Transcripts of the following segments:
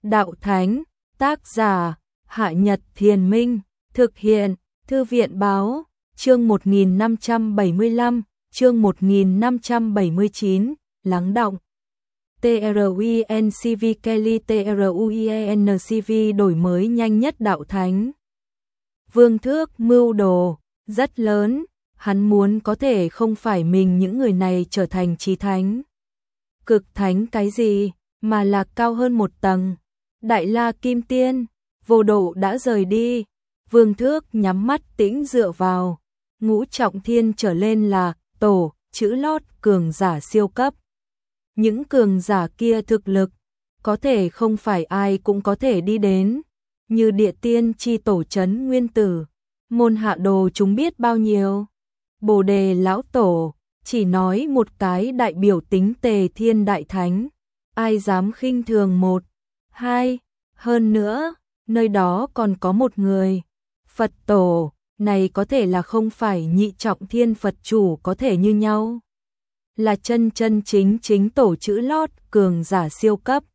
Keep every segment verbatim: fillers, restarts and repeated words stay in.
Đạo Thánh, tác giả, Hạ Nhật Thiền Minh, thực hiện, Thư viện Báo, chương một nghìn năm trăm bảy mươi lăm, chương một nghìn năm trăm bảy mươi chín, lắng đọng. TRUINCV Kelly TRUIENCV đổi mới nhanh nhất Đạo Thánh. Vương Thước mưu đồ, rất lớn, hắn muốn có thể không phải mình những người này trở thành chí thánh. Cực thánh cái gì, mà là cao hơn một tầng. Đại La Kim Tiên, vô độ đã rời đi, Vương Thước nhắm mắt tĩnh dựa vào, ngũ trọng thiên trở lên là tổ, chữ lót cường giả siêu cấp. Những cường giả kia thực lực, có thể không phải ai cũng có thể đi đến, như địa tiên chi tổ trấn nguyên tử, môn hạ đồ chúng biết bao nhiêu. Bồ đề lão tổ, chỉ nói một cái đại biểu tính Tề Thiên Đại Thánh, ai dám khinh thường một, hai, hơn nữa, nơi đó còn có một người, Phật tổ, này có thể là không phải nhị trọng thiên Phật chủ có thể như nhau. Là chân chân chính chính tổ chữ lót cường giả siêu cấp.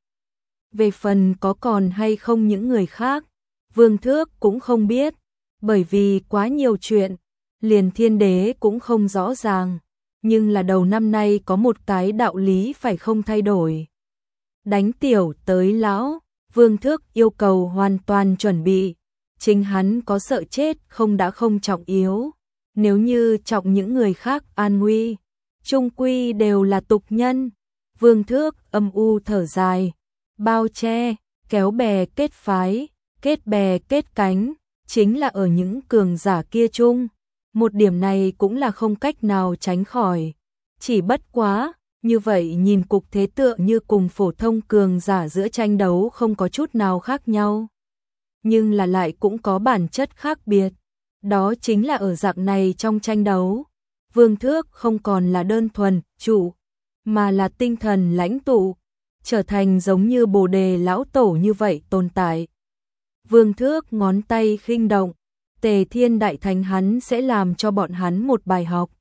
Về phần có còn hay không những người khác, Vương Thước cũng không biết, bởi vì quá nhiều chuyện, liền thiên đế cũng không rõ ràng, nhưng là đầu năm nay có một cái đạo lý phải không thay đổi. Đánh tiểu tới lão, Vương Thước yêu cầu hoàn toàn chuẩn bị, chính hắn có sợ chết không đã không trọng yếu, nếu như trọng những người khác an nguy, chung quy đều là tục nhân. Vương Thước âm u thở dài, bao che, kéo bè kết phái, kết bè kết cánh, chính là ở những cường giả kia chung. Một điểm này cũng là không cách nào tránh khỏi, chỉ bất quá, như vậy nhìn cục thế tựa như cùng phổ thông cường giả giữa tranh đấu không có chút nào khác nhau. Nhưng là lại cũng có bản chất khác biệt, đó chính là ở dạng này trong tranh đấu, Vương Thước không còn là đơn thuần chủ, mà là tinh thần lãnh tụ, trở thành giống như Bồ đề lão tổ như vậy tồn tại. Vương Thước ngón tay khinh động, Tề Thiên Đại Thánh hắn sẽ làm cho bọn hắn một bài học.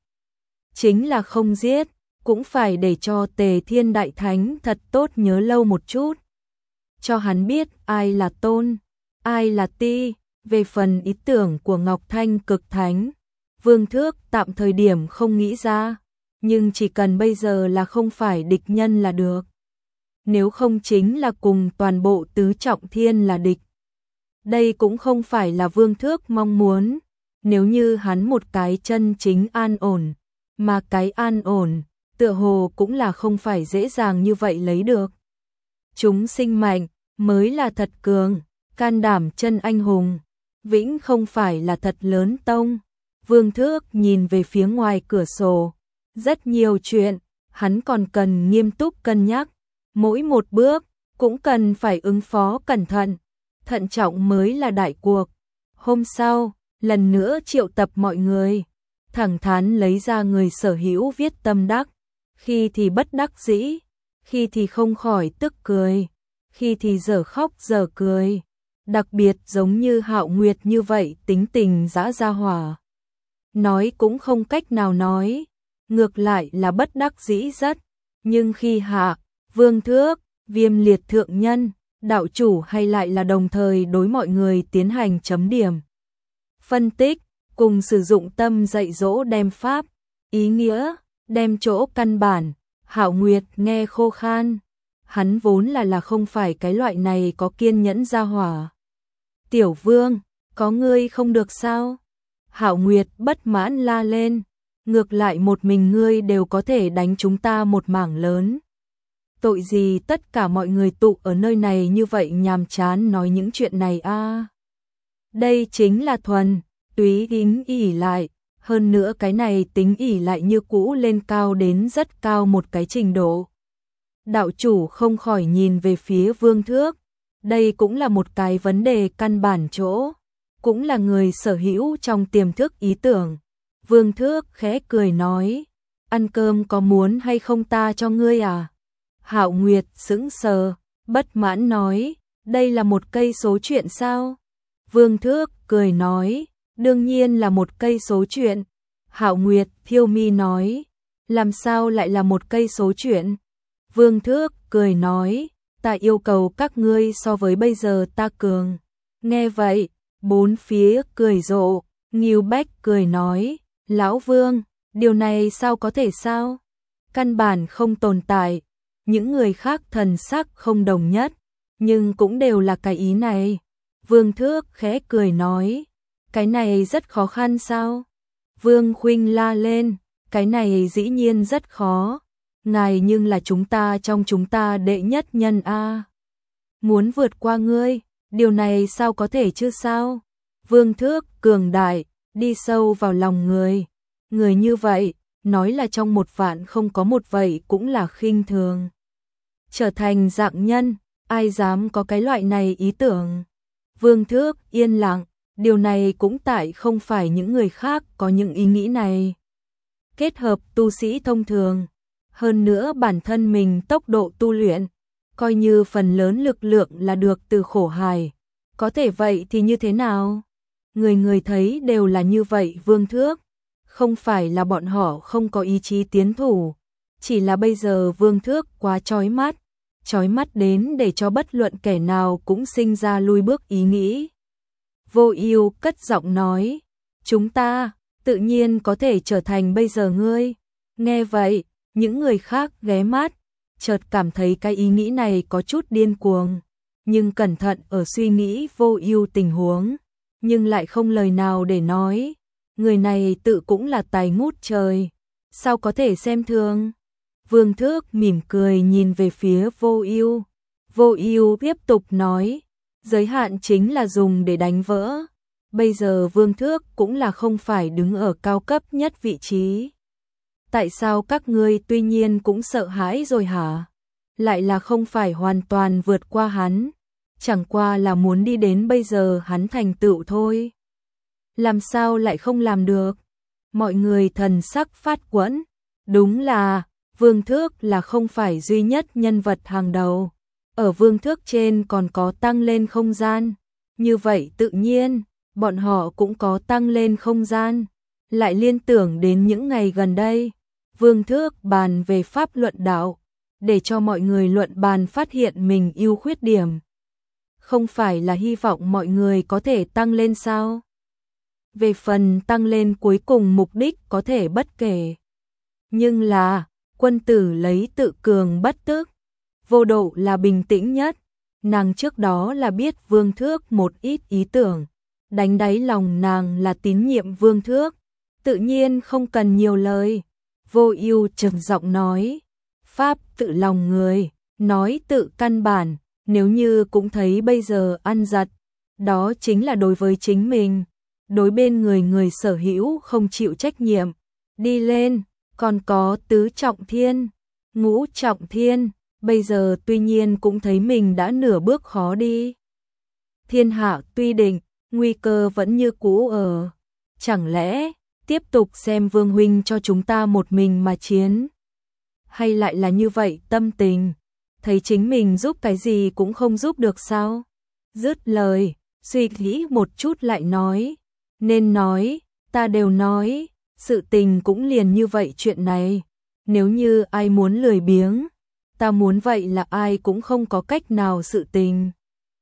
Chính là không giết, cũng phải để cho Tề Thiên Đại Thánh thật tốt nhớ lâu một chút. Cho hắn biết ai là tôn, ai là ti, về phần ý tưởng của Ngọc Thanh Cực Thánh. Vương Thước tạm thời điểm không nghĩ ra, nhưng chỉ cần bây giờ là không phải địch nhân là được. Nếu không chính là cùng toàn bộ tứ trọng thiên là địch. Đây cũng không phải là Vương Thước mong muốn, nếu như hắn một cái chân chính an ổn, mà cái an ổn, tựa hồ cũng là không phải dễ dàng như vậy lấy được. Chúng sinh mạnh, mới là thật cường, can đảm chân anh hùng, vĩnh không phải là thật lớn tông. Vương Thước nhìn về phía ngoài cửa sổ, rất nhiều chuyện, hắn còn cần nghiêm túc cân nhắc, mỗi một bước, cũng cần phải ứng phó cẩn thận. Thận trọng mới là đại cuộc. Hôm sau, lần nữa triệu tập mọi người, thẳng thắn lấy ra người sở hữu viết tâm đắc, khi thì bất đắc dĩ, khi thì không khỏi tức cười, khi thì dở khóc dở cười, đặc biệt giống như Hạo Nguyệt như vậy tính tình dã ra hỏa. Nói cũng không cách nào nói, ngược lại là bất đắc dĩ rất, nhưng khi Hạ, Vương Thước, Viêm Liệt thượng nhân, đạo chủ hay lại là đồng thời đối mọi người tiến hành chấm điểm, phân tích, cùng sử dụng tâm dạy dỗ đem pháp, ý nghĩa, đem chỗ căn bản. Hạo Nguyệt nghe khô khan, hắn vốn là là không phải cái loại này có kiên nhẫn ra hỏa. Tiểu Vương, có ngươi không được sao? Hạo Nguyệt bất mãn la lên, ngược lại một mình ngươi đều có thể đánh chúng ta một mảng lớn. Tội gì tất cả mọi người tụ ở nơi này như vậy nhàm chán nói những chuyện này a? À? Đây chính là thuần, túy tính ỉ lại, hơn nữa cái này tính ỉ lại như cũ lên cao đến rất cao một cái trình độ. Đạo chủ không khỏi nhìn về phía Vương Thước, đây cũng là một cái vấn đề căn bản chỗ, cũng là người sở hữu trong tiềm thức ý tưởng. Vương Thước khẽ cười nói, ăn cơm có muốn hay không ta cho ngươi à? Hạo Nguyệt sững sờ, bất mãn nói, đây là một cây số chuyện sao? Vương Thước cười nói, đương nhiên là một cây số chuyện. Hạo Nguyệt thiêu mi nói, làm sao lại là một cây số chuyện? Vương Thước cười nói, ta yêu cầu các ngươi so với bây giờ ta cường. Nghe vậy, bốn phía cười rộ, Ngưu Bách cười nói, Lão Vương, điều này sao có thể sao? Căn bản không tồn tại, những người khác thần sắc không đồng nhất, nhưng cũng đều là cái ý này. Vương Thước khẽ cười nói, cái này rất khó khăn sao? Vương Khuynh la lên, cái này dĩ nhiên rất khó. Ngài nhưng là chúng ta trong chúng ta đệ nhất nhân a. Muốn vượt qua ngươi, điều này sao có thể chứ sao? Vương Thước cường đại, đi sâu vào lòng người. Người như vậy, nói là trong một vạn không có một vậy cũng là khinh thường. Trở thành dạng nhân, ai dám có cái loại này ý tưởng? Vương Thước yên lặng, điều này cũng tại không phải những người khác có những ý nghĩ này. Kết hợp tu sĩ thông thường, hơn nữa bản thân mình tốc độ tu luyện, coi như phần lớn lực lượng là được từ khổ hài. Có thể vậy thì như thế nào? Người người thấy đều là như vậy. Vương Thước, không phải là bọn họ không có ý chí tiến thủ, chỉ là bây giờ Vương Thước quá chói mắt, chói mắt đến để cho bất luận kẻ nào cũng sinh ra lui bước ý nghĩ. Vô Ưu cất giọng nói, chúng ta tự nhiên có thể trở thành bây giờ ngươi. Nghe vậy, những người khác ghé mắt, chợt cảm thấy cái ý nghĩ này có chút điên cuồng, nhưng cẩn thận ở suy nghĩ Vô Ưu tình huống, nhưng lại không lời nào để nói. Người này tự cũng là tài ngút trời, sao có thể xem thường? Vương Thước mỉm cười nhìn về phía Vô Ưu. Vô Ưu tiếp tục nói, giới hạn chính là dùng để đánh vỡ. Bây giờ Vương Thước cũng là không phải đứng ở cao cấp nhất vị trí. Tại sao các ngươi tuy nhiên cũng sợ hãi rồi hả? Lại là không phải hoàn toàn vượt qua hắn, chẳng qua là muốn đi đến bây giờ hắn thành tựu thôi. Làm sao lại không làm được? Mọi người thần sắc phát quẫn. Đúng là, Vương Thước là không phải duy nhất nhân vật hàng đầu. Ở Vương Thước trên còn có tăng lên không gian. Như vậy tự nhiên, bọn họ cũng có tăng lên không gian. Lại liên tưởng đến những ngày gần đây, Vương Thước bàn về pháp luận đạo, để cho mọi người luận bàn phát hiện mình ưu khuyết điểm. Không phải là hy vọng mọi người có thể tăng lên sao? Về phần tăng lên cuối cùng mục đích có thể bất kể. Nhưng là, quân tử lấy tự cường bất tức. Vô Độ là bình tĩnh nhất. Nàng trước đó là biết Vương Thước một ít ý tưởng. Đánh đáy lòng nàng là tín nhiệm Vương Thước. Tự nhiên không cần nhiều lời. Vô Ưu trầm giọng nói. Pháp tự lòng người, nói tự căn bản. Nếu như cũng thấy bây giờ ăn giật, đó chính là đối với chính mình. Đối bên người người sở hữu không chịu trách nhiệm. Đi lên, còn có tứ trọng thiên, ngũ trọng thiên, bây giờ tuy nhiên cũng thấy mình đã nửa bước khó đi. Thiên hạ tuy định, nguy cơ vẫn như cũ ở. Chẳng lẽ, tiếp tục xem Vương huynh cho chúng ta một mình mà chiến? Hay lại là như vậy tâm tình, thấy chính mình giúp cái gì cũng không giúp được sao? Dứt lời, suy nghĩ một chút lại nói. Nên nói, ta đều nói, sự tình cũng liền như vậy chuyện này. Nếu như ai muốn lười biếng, ta muốn vậy là ai cũng không có cách nào sự tình.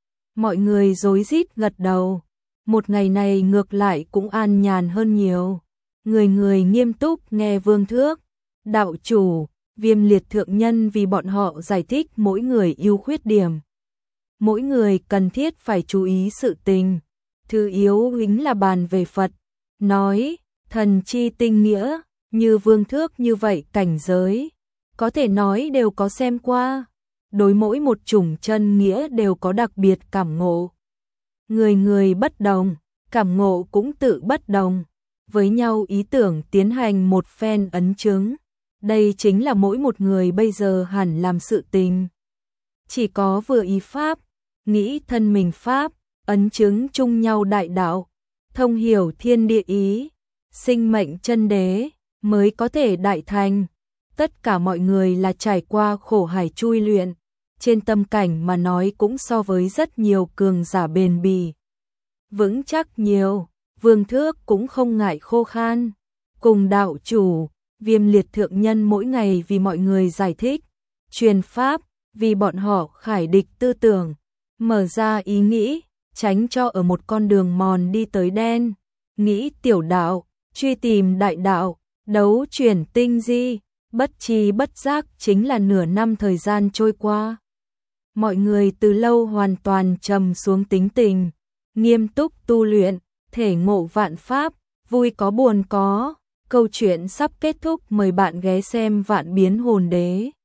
Mọi người rối rít gật đầu. Một ngày này ngược lại cũng an nhàn hơn nhiều. Người người nghiêm túc nghe Vương Thước, đạo chủ, Viêm Liệt thượng nhân vì bọn họ giải thích mỗi người ưu khuyết điểm. Mỗi người cần thiết phải chú ý sự tình. Thứ yếu hính là bàn về Phật, nói, thần chi tinh nghĩa, như Vương Thước như vậy cảnh giới, có thể nói đều có xem qua, đối mỗi một chủng chân nghĩa đều có đặc biệt cảm ngộ. Người người bất đồng, cảm ngộ cũng tự bất đồng, với nhau ý tưởng tiến hành một phen ấn chứng, đây chính là mỗi một người bây giờ hẳn làm sự tình. Chỉ có vừa ý pháp, nghĩ thân mình pháp, ấn chứng chung nhau đại đạo, thông hiểu thiên địa ý, sinh mệnh chân đế, mới có thể đại thành. Tất cả mọi người là trải qua khổ hải chui luyện, trên tâm cảnh mà nói cũng so với rất nhiều cường giả bền bỉ. Vững chắc nhiều, Vương Thước cũng không ngại khô khan. Cùng đạo chủ, Viêm Liệt thượng nhân mỗi ngày vì mọi người giải thích, truyền pháp, vì bọn họ khải địch tư tưởng, mở ra ý nghĩ, tránh cho ở một con đường mòn đi tới đen, nghĩ tiểu đạo, truy tìm đại đạo, đấu chuyển tinh di, bất tri bất giác chính là nửa năm thời gian trôi qua. Mọi người từ lâu hoàn toàn trầm xuống tính tình, nghiêm túc tu luyện, thể ngộ vạn pháp, vui có buồn có. Câu chuyện sắp kết thúc, mời bạn ghé xem Vạn Biến Hồn Đế.